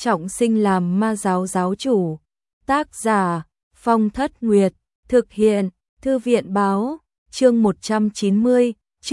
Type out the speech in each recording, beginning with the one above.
trọng sinh làm ma giáo giáo chủ. Tác giả Phong Thất Nguyệt, thực hiện Thư viện báo, chương 190,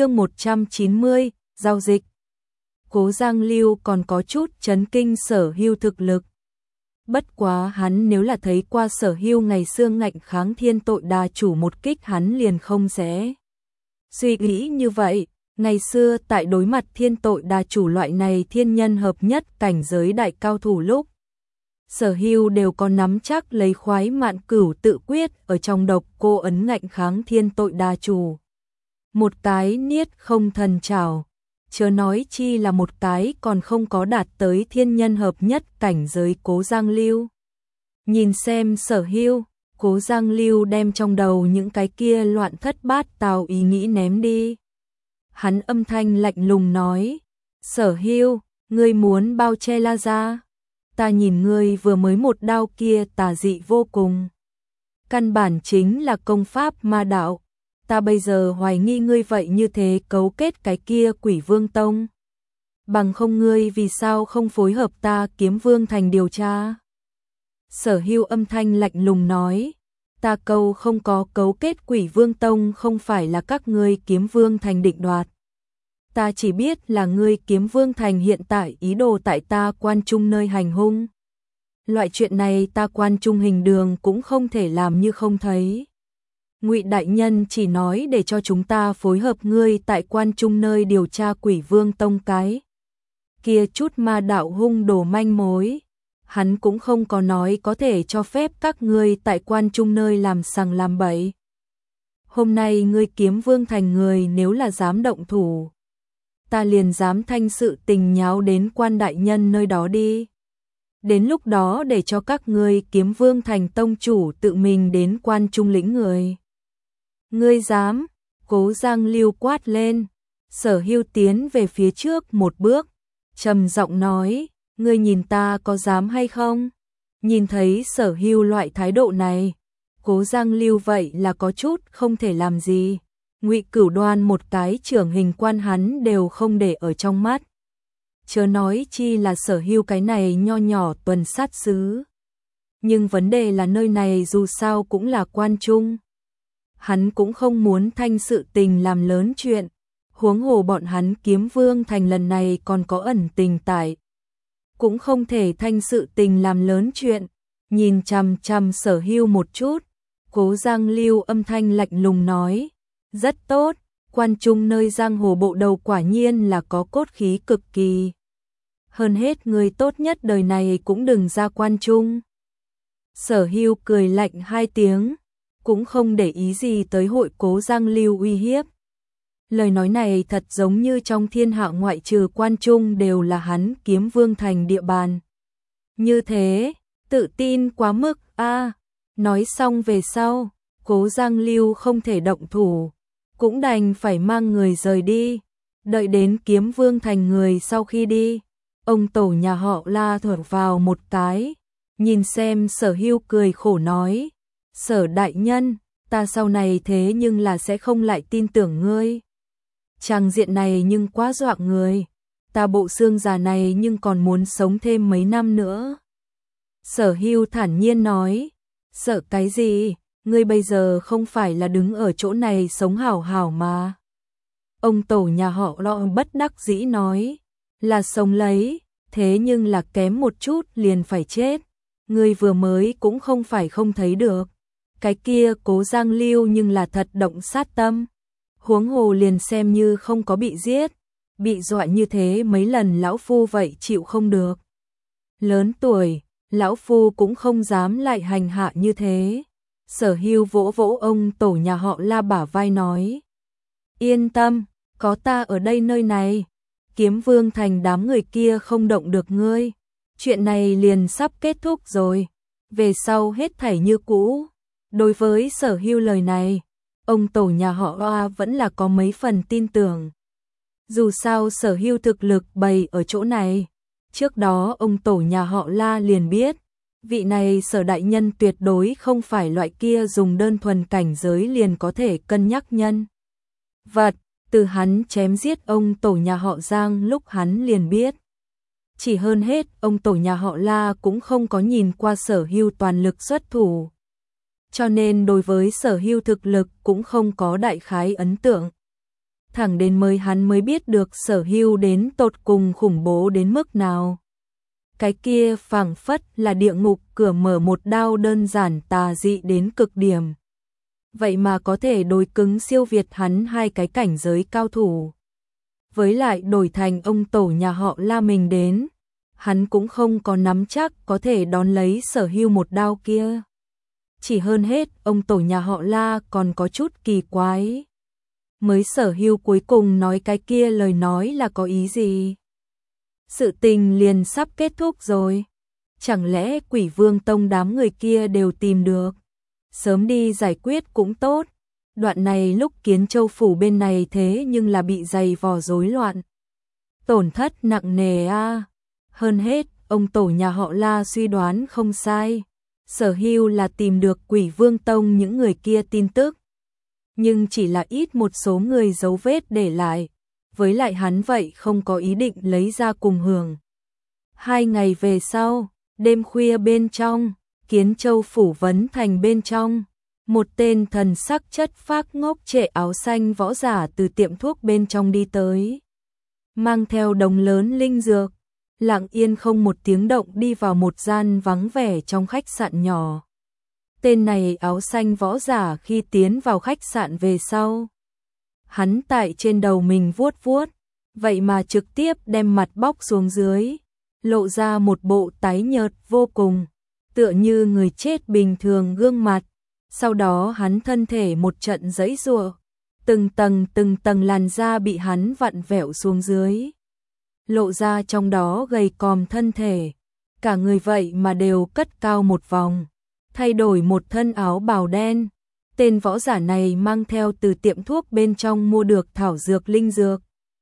giao dịch. Cố Giang Lưu còn có chút chấn kinh Sở Hưu thực lực. Bất quá hắn nếu là thấy qua Sở Hưu ngày xưa ngạnh kháng thiên tội đà chủ một kích hắn liền không dễ suy nghĩ như vậy. Ngày xưa tại đối mặt thiên tội đà chủ loại này thiên nhân hợp nhất cảnh giới đại cao thủ lúc, Sở Hưu đều có nắm chắc lấy khoái mạn cửu tự quyết ở trong độc cô ấn ngạnh kháng thiên tội đà chủ. Một cái niết không thần trảo, chớ nói chi là một cái còn không có đạt tới thiên nhân hợp nhất cảnh giới Cố Giang Lưu. Nhìn xem Sở Hưu, Cố Giang Lưu đem trong đầu những cái kia loạn thất bát tào ý nghĩ ném đi. Hắn âm thanh lạnh lùng nói, Sở Hưu, ngươi muốn bao che La Gia? Ta nhìn ngươi vừa mới một đao kia tà dị vô cùng. Căn bản chính là công pháp ma đạo. Ta bây giờ hoài nghi ngươi vậy như thế cấu kết cái kia Quỷ Vương Tông. Bằng không ngươi vì sao không phối hợp ta Kiếm Vương Thành điều tra? Sở Hưu âm thanh lạnh lùng nói, ta câu không có cấu kết Quỷ Vương Tông không phải là các ngươi Kiếm Vương Thành định đoạt. Ta chỉ biết là ngươi Kiếm Vương Thành hiện tại ý đồ tại ta Quan Trung nơi hành hung. Loại chuyện này ta Quan Trung Hình Đường cũng không thể làm như không thấy. Ngụy đại nhân chỉ nói để cho chúng ta phối hợp ngươi tại Quan Trung nơi điều tra Quỷ Vương Tông cái kia chút ma đạo hung đồ manh mối. Hắn cũng không có nói có thể cho phép các ngươi tại Quan Trung nơi làm sằng làm bậy. Hôm nay ngươi Kiếm Vương Thành người nếu là dám động thủ, ta liền dám thanh sự tình nháo đến Quan đại nhân nơi đó đi. Đến lúc đó để cho các ngươi Kiếm Vương Thành tông chủ tự mình đến Quan Trung lĩnh người. Ngươi dám? Cố Giang Lưu quát lên. Sở Hưu tiến về phía trước một bước, trầm giọng nói, ngươi nhìn ta có dám hay không? Nhìn thấy Sở Hưu loại thái độ này, Cố Giang Lưu vậy là có chút không thể làm gì. Ngụy Cửu Đoan một cái trưởng hình quan hắn đều không để ở trong mắt. Chớ nói chi là Sở Hưu cái này nho nhỏ tuần sát sứ. Nhưng vấn đề là nơi này dù sao cũng là Quan Trung. Hắn cũng không muốn thanh sự tình làm lớn chuyện. Huống hồ bọn hắn Kiếm Vương Thành lần này còn có ẩn tình tại. Cũng không thể thanh sự tình làm lớn chuyện. Nhìn chằm chằm Sở Hưu một chút, Cố Giang Lưu âm thanh lạnh lùng nói, rất tốt, Quan Trung nơi giang hồ bộ đầu quả nhiên là có cốt khí cực kỳ. Hơn hết người tốt nhất đời này cũng đừng ra Quan Trung. Sở Hưu cười lạnh hai tiếng, cũng không để ý gì tới hội Cố Giang Lưu uy hiếp. Lời nói này thật giống như trong thiên hạ ngoại trừ Quan Trung đều là hắn Kiếm Vương Thành địa bàn. Như thế, tự tin quá mức a. Nói xong về sau, Cố Giang Lưu không thể động thủ, cũng đành phải mang người rời đi. Đợi đến Kiếm Vương Thành người sau khi đi, ông tổ nhà họ La thở vào một cái, nhìn xem Sở Hưu cười khổ nói, Sở đại nhân, ta sau này thế nhưng là sẽ không lại tin tưởng ngươi. Trang diện này nhưng quá dọa người, ta bộ xương già này nhưng còn muốn sống thêm mấy năm nữa. Sở Hưu thản nhiên nói, sợ cái gì, ngươi bây giờ không phải là đứng ở chỗ này sống hảo hảo mà. Ông tổ nhà họ Lo bất đắc dĩ nói, là sống lấy, thế nhưng là kém một chút liền phải chết. Ngươi vừa mới cũng không phải không thấy được. Cái kia Cố Giang Lưu nhưng là thật động sát tâm. Huống hồ liền xem như không có bị giết, bị dọa như thế mấy lần lão phu vậy chịu không được. Lớn tuổi, lão phu cũng không dám lại hành hạ như thế. Sở Hưu vỗ vỗ ông tổ nhà họ La bả vai nói, yên tâm, có ta ở đây nơi này, Kiếm Vương Thành đám người kia không động được ngươi. Chuyện này liền sắp kết thúc rồi, về sau hết thảy như cũ. Đối với Sở Hưu lời này, ông tổ nhà họ Oa vẫn là có mấy phần tin tưởng. Dù sao Sở Hưu thực lực bày ở chỗ này, trước đó ông tổ nhà họ La liền biết, vị này Sở đại nhân tuyệt đối không phải loại kia dùng đơn thuần cảnh giới liền có thể cân nhắc nhân vật. Từ hắn chém giết ông tổ nhà họ Giang lúc hắn liền biết, Chỉ hơn hết, ông tổ nhà họ La cũng không có nhìn qua Sở Hưu toàn lực xuất thủ. Cho nên đối với Sở Hưu thực lực cũng không có đại khái ấn tượng. Thẳng đến hắn mới biết được Sở Hưu đến tột cùng khủng bố đến mức nào. Cái kia phảng phất là địa ngục cửa mở một đao đơn giản tà dị đến cực điểm. Vậy mà có thể đối cứng siêu việt hắn 2 cái cảnh giới cao thủ. Với lại đổi thành ông tổ nhà họ La mình đến, hắn cũng không có nắm chắc có thể đón lấy Sở Hưu một đao kia. Chỉ hơn hết, ông tổ nhà họ La còn có chút kỳ quái. Mới Sở Hưu cuối cùng nói cái kia lời nói là có ý gì? Sự tình liền sắp kết thúc rồi. Chẳng lẽ Quỷ Vương Tông đám người kia đều tìm được? Sớm đi giải quyết cũng tốt. Đoạn này lúc Kiến Châu phủ bên này thế nhưng là bị dày vò rối loạn. Tổn thất nặng nề a. Hơn hết, ông tổ nhà họ La suy đoán không sai. Sở Hưu là tìm được Quỷ Vương Tông những người kia tin tức. Nhưng chỉ là ít một số người dấu vết để lại. Với lại hắn vậy không có ý định lấy ra cùng hưởng. 2 ngày về sau, đêm khuya bên trong, Kiến Châu phủ Vấn Thành bên trong, một tên thần sắc chất phác ngốc trệ áo xanh võ giả từ tiệm thuốc bên trong đi tới. Mang theo đống lớn linh dược, lặng yên không một tiếng động đi vào một gian vắng vẻ trong khách sạn nhỏ. Tên này áo xanh võ giả khi tiến vào khách sạn về sau. Hắn tại trên đầu mình vuốt vuốt, vậy mà trực tiếp đem mặt bóc xuống dưới, lộ ra một bộ tái nhợt vô cùng, tựa như người chết bình thường gương mặt. Sau đó hắn thân thể một trận giãy giụa, từng tầng làn da bị hắn vặn vẹo xuống dưới. Lộ ra trong đó gầy còm thân thể, cả người vậy mà đều cất cao một vòng, thay đổi một thân áo bào đen. Tên võ giả này mang theo từ tiệm thuốc bên trong mua được thảo dược linh dược.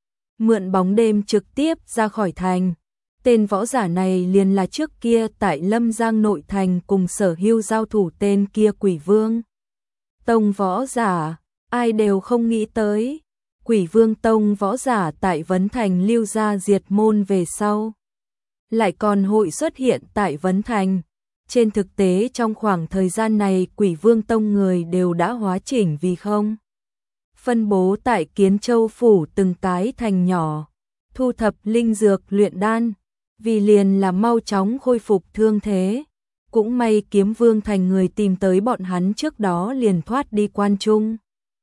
Mượn bóng đêm trực tiếp ra khỏi thành. Tên võ giả này liền là trước kia tại Lâm Giang nội thành cùng Sở Hưu giao thủ tên kia Quỷ Vương Tông võ giả, ai đều không nghĩ tới. Quỷ Vương Tông võ giả tại Vấn Thành lưu ra diệt môn về sau, lại còn hội xuất hiện tại Vấn Thành. Trên thực tế trong khoảng thời gian này Quỷ Vương Tông người đều đã hóa chỉnh vì không. Phân bố tại Kiến Châu phủ từng cái thành nhỏ, thu thập linh dược luyện đan, vì liền là mau chóng khôi phục thương thế. Cũng may Kiếm Vương Thành người tìm tới bọn hắn trước đó liền thoát đi quan trung.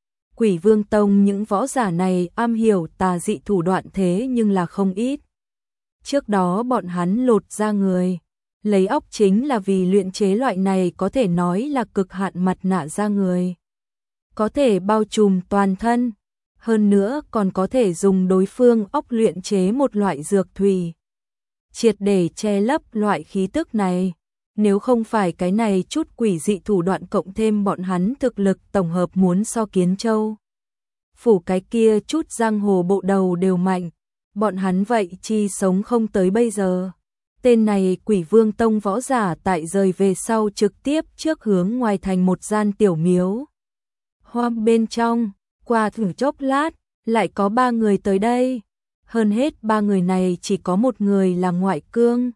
Quỷ Vương Tông những võ giả này am hiểu tà dị thủ đoạn thế nhưng là không ít. Trước đó bọn hắn lột ra người, lấy óc chính là vì luyện chế loại này có thể nói là cực hạn mặt nạ da người. Có thể bao trùm toàn thân, hơn nữa còn có thể dùng đối phương óc luyện chế một loại dược thủy, triệt để che lấp loại khí tức này. Nếu không phải cái này chút quỷ dị thủ đoạn cộng thêm bọn hắn thực lực tổng hợp muốn so Kiến Châu phủ cái kia chút giang hồ bộ đầu đều mạnh, bọn hắn vậy chi sống không tới bây giờ. Tên này Quỷ Vương Tông võ giả tại rời về sau trực tiếp trước hướng ngoài thành một gian tiểu miếu. Hoa bên trong, qua thử chốc lát, lại có 3 người tới đây. Hơn hết 3 người này chỉ có một người là ngoại cương,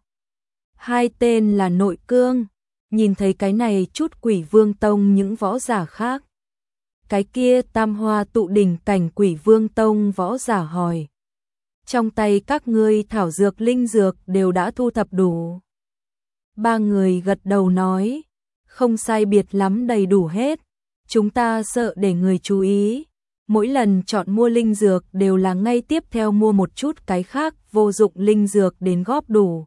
2 tên là nội cương. Nhìn thấy cái này chút Quỷ Vương Tông những võ giả khác. Cái kia tam hoa tụ đỉnh cảnh Quỷ Vương Tông võ giả hỏi. Trong tay các ngươi thảo dược linh dược đều đã thu thập đủ. 3 người gật đầu nói, không sai biệt lắm đầy đủ hết. Chúng ta sợ để người chú ý. Mỗi lần chọn mua linh dược đều là ngay tiếp theo mua một chút cái khác vô dụng linh dược đến góp đủ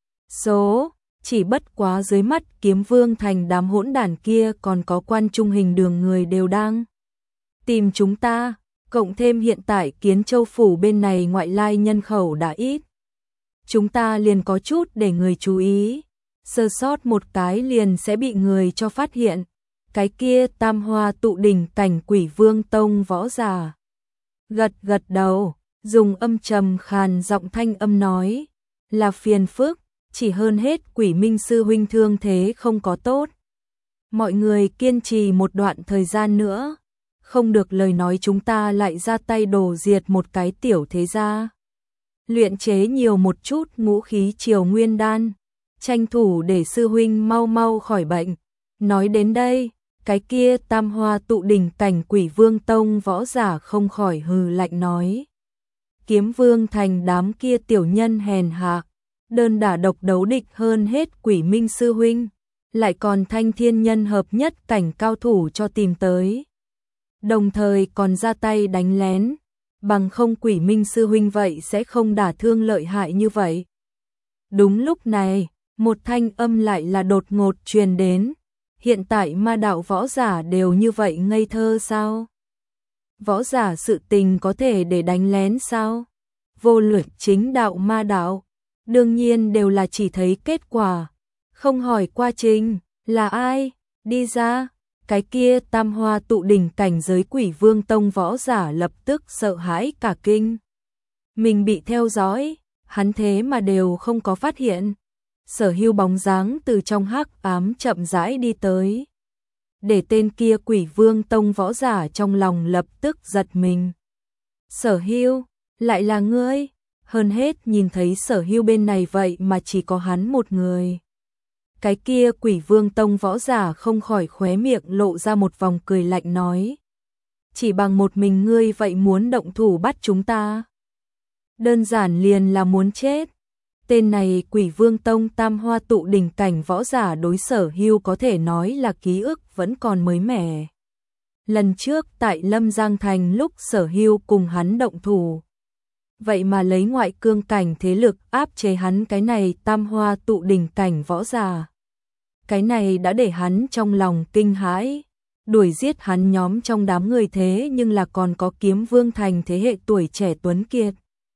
số. Chỉ bất quá dưới mắt Kiếm Vương Thành đám hỗn đản kia còn có quan trung hình đường người đều đang tìm chúng ta. Cộng thêm hiện tại Kiến Châu phủ bên này ngoại lai nhân khẩu đã ít. Chúng ta liền có chút để người chú ý. Sơ sót một cái liền sẽ bị người cho phát hiện. Cái kia tam hoa tụ đỉnh cảnh Quỷ Vương Tông võ giả gật đầu, dùng âm trầm khàn giọng thanh âm nói, là phiền phức, chỉ hơn hết Quỷ Minh sư huynh thương thế không có tốt. Mọi người kiên trì một đoạn thời gian nữa, không được lời nói chúng ta lại ra tay đổ diệt một cái tiểu thế gia. luyện chế nhiều một chút ngũ khí triều nguyên đan, tranh thủ để sư huynh mau mau khỏi bệnh. Nói đến đây, cái kia tam hoa tụ đỉnh cảnh Quỷ Vương Tông võ giả không khỏi hừ lạnh nói. Kiếm Vương Thành đám kia tiểu nhân hèn hạ, đơn đả độc đấu địch hơn hết Quỷ Minh sư huynh, lại còn thanh thiên nhân hợp nhất cảnh cao thủ cho tìm tới. Đồng thời còn ra tay đánh lén, bằng không Quỷ Minh sư huynh vậy sẽ không đả thương lợi hại như vậy. Đúng lúc này, một thanh âm lại là đột ngột truyền đến. Hiện tại ma đạo võ giả đều như vậy ngây thơ sao? Võ giả sự tình có thể để đánh lén sao? Vô luận chính đạo ma đạo, đương nhiên đều là chỉ thấy kết quả, không hỏi quá trình, là ai, đi ra, cái kia tam hoa tụ đỉnh cảnh giới Quỷ Vương Tông võ giả lập tức sợ hãi cả kinh. Mình bị theo dõi, hắn thế mà đều không có phát hiện. Sở Hưu bóng dáng từ trong hắc ám chậm rãi đi tới. Để tên kia Quỷ Vương Tông võ giả trong lòng lập tức giật mình. Sở Hưu, lại là ngươi? Hơn hết nhìn thấy Sở Hưu bên này vậy mà chỉ có hắn một người. Cái kia Quỷ Vương Tông võ giả không khỏi khóe miệng lộ ra một vòng cười lạnh nói. Chỉ bằng một mình ngươi vậy muốn động thủ bắt chúng ta? Đơn giản liền là muốn chết. Tên này Quỷ Vương Tông tam hoa tụ đỉnh cảnh võ giả đối Sở Hưu có thể nói là ký ức vẫn còn mới mẻ. Lần trước tại Lâm Giang Thành lúc Sở Hưu cùng hắn động thủ. Vậy mà lấy ngoại cương cảnh thế lực áp chế hắn cái này tam hoa tụ đỉnh cảnh võ giả. Cái này đã để hắn trong lòng kinh hãi. Đuổi giết hắn nhóm trong đám người thế nhưng là còn có Kiếm Vương Thành thế hệ tuổi trẻ tuấn kiệt.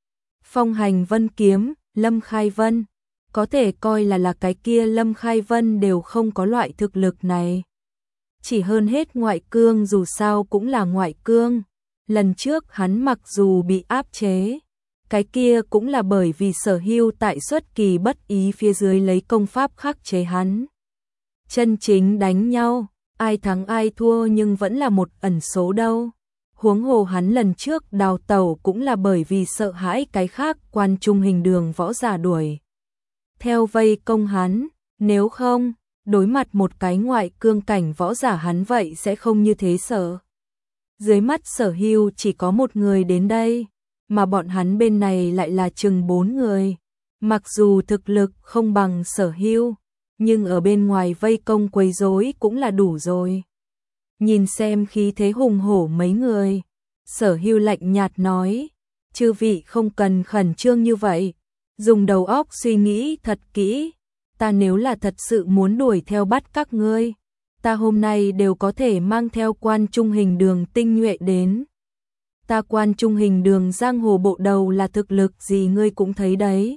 Phong Hành Vân Kiếm, Lâm Khai Vân, có thể coi là cái kia Lâm Khai Vân đều không có loại thực lực này. Chỉ hơn hết ngoại cương dù sao cũng là ngoại cương. Lần trước hắn mặc dù bị áp chế, cái kia cũng là bởi vì Sở Hưu tại xuất kỳ bất ý phía dưới lấy công pháp khắc chế hắn. Chân chính đánh nhau, ai thắng ai thua nhưng vẫn là một ẩn số đâu. Huống hồ hắn lần trước đào tẩu cũng là bởi vì sợ hãi cái khác Quan Trung Hình Đường võ giả đuổi theo vây công hắn, nếu không, đối mặt một cái ngoại cương cảnh võ giả hắn vậy sẽ không như thế sợ. Dưới mắt Sở Hưu chỉ có một người đến đây, mà bọn hắn bên này lại là chừng 4 người. Mặc dù thực lực không bằng Sở Hưu, nhưng ở bên ngoài vây công quấy rối cũng là đủ rồi. Nhìn xem khí thế hùng hổ mấy người, Sở Hưu lạnh nhạt nói, chư vị không cần khẩn trương như vậy, dùng đầu óc suy nghĩ thật kỹ, ta nếu là thật sự muốn đuổi theo bắt các ngươi, ta hôm nay đều có thể mang theo Quan Trung Hình Đường tinh nhuệ đến. Ta Quan Trung Hình Đường giang hồ bộ đầu là thực lực gì ngươi cũng thấy đấy.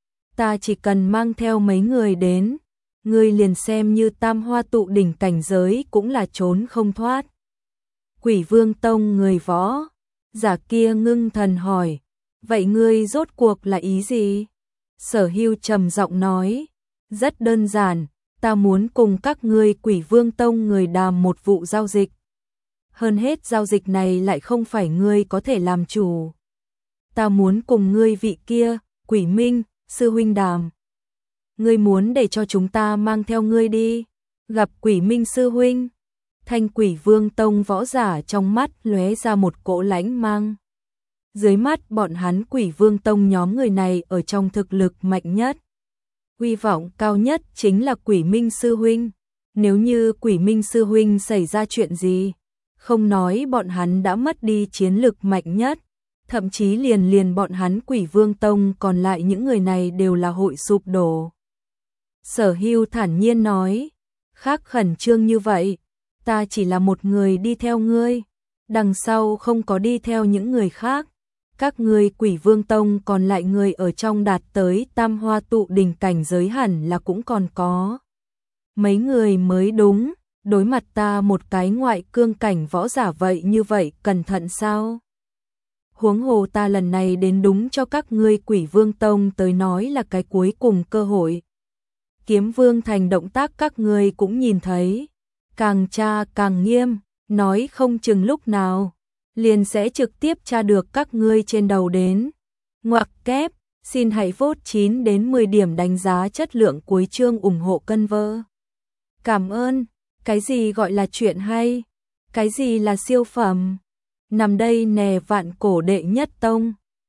Ta chỉ cần mang theo mấy người đến, ngươi liền xem như tam hoa tụ đỉnh cảnh giới cũng là trốn không thoát. Quỷ Vương Tông người võ giả kia ngưng thần hỏi, vậy ngươi rốt cuộc là ý gì? Sở Hưu trầm giọng nói, rất đơn giản, ta muốn cùng các ngươi Quỷ Vương Tông người đàm một vụ giao dịch. Hơn hết giao dịch này lại không phải ngươi có thể làm chủ. Ta muốn cùng ngươi vị kia, Quỷ Minh, sư huynh đàm. Ngươi muốn để cho chúng ta mang theo ngươi đi, gặp Quỷ Minh sư huynh. Thanh Quỷ Vương Tông võ giả trong mắt lóe ra một cỗ lãnh mang. Dưới mắt bọn hắn Quỷ Vương Tông nhóm người này ở trong thực lực mạnh nhất. Hy vọng cao nhất chính là Quỷ Minh sư huynh. Nếu như Quỷ Minh sư huynh xảy ra chuyện gì, không nói bọn hắn đã mất đi chiến lực mạnh nhất, thậm chí liền bọn hắn Quỷ Vương Tông còn lại những người này đều là hội sụp đổ. Sở Hưu thản nhiên nói, khác khẩn trương như vậy, ta chỉ là một người đi theo ngươi, đằng sau không có đi theo những người khác. Các ngươi Quỷ Vương Tông còn lại người ở trong đạt tới tam hoa tụ đỉnh cảnh giới hẳn là cũng còn có mấy người mới đúng, đối mặt ta một cái ngoại cương cảnh võ giả vậy như vậy cẩn thận sao? Huống hồ ta lần này đến đúng cho các ngươi Quỷ Vương Tông tới nói là cái cuối cùng cơ hội. Kiếm Vương Thành động tác các ngươi cũng nhìn thấy, càng tra càng nghiêm, nói không chừng lúc nào liền sẽ trực tiếp tra được các ngươi trên đầu đến. Ngoặc kép, Xin hãy vote 9 đến 10 điểm đánh giá chất lượng cuối chương ủng hộ cân vơ. Cảm ơn. Cái gì gọi là chuyện hay? Cái gì là siêu phẩm? Nằm đây nè vạn cổ đệ nhất tông.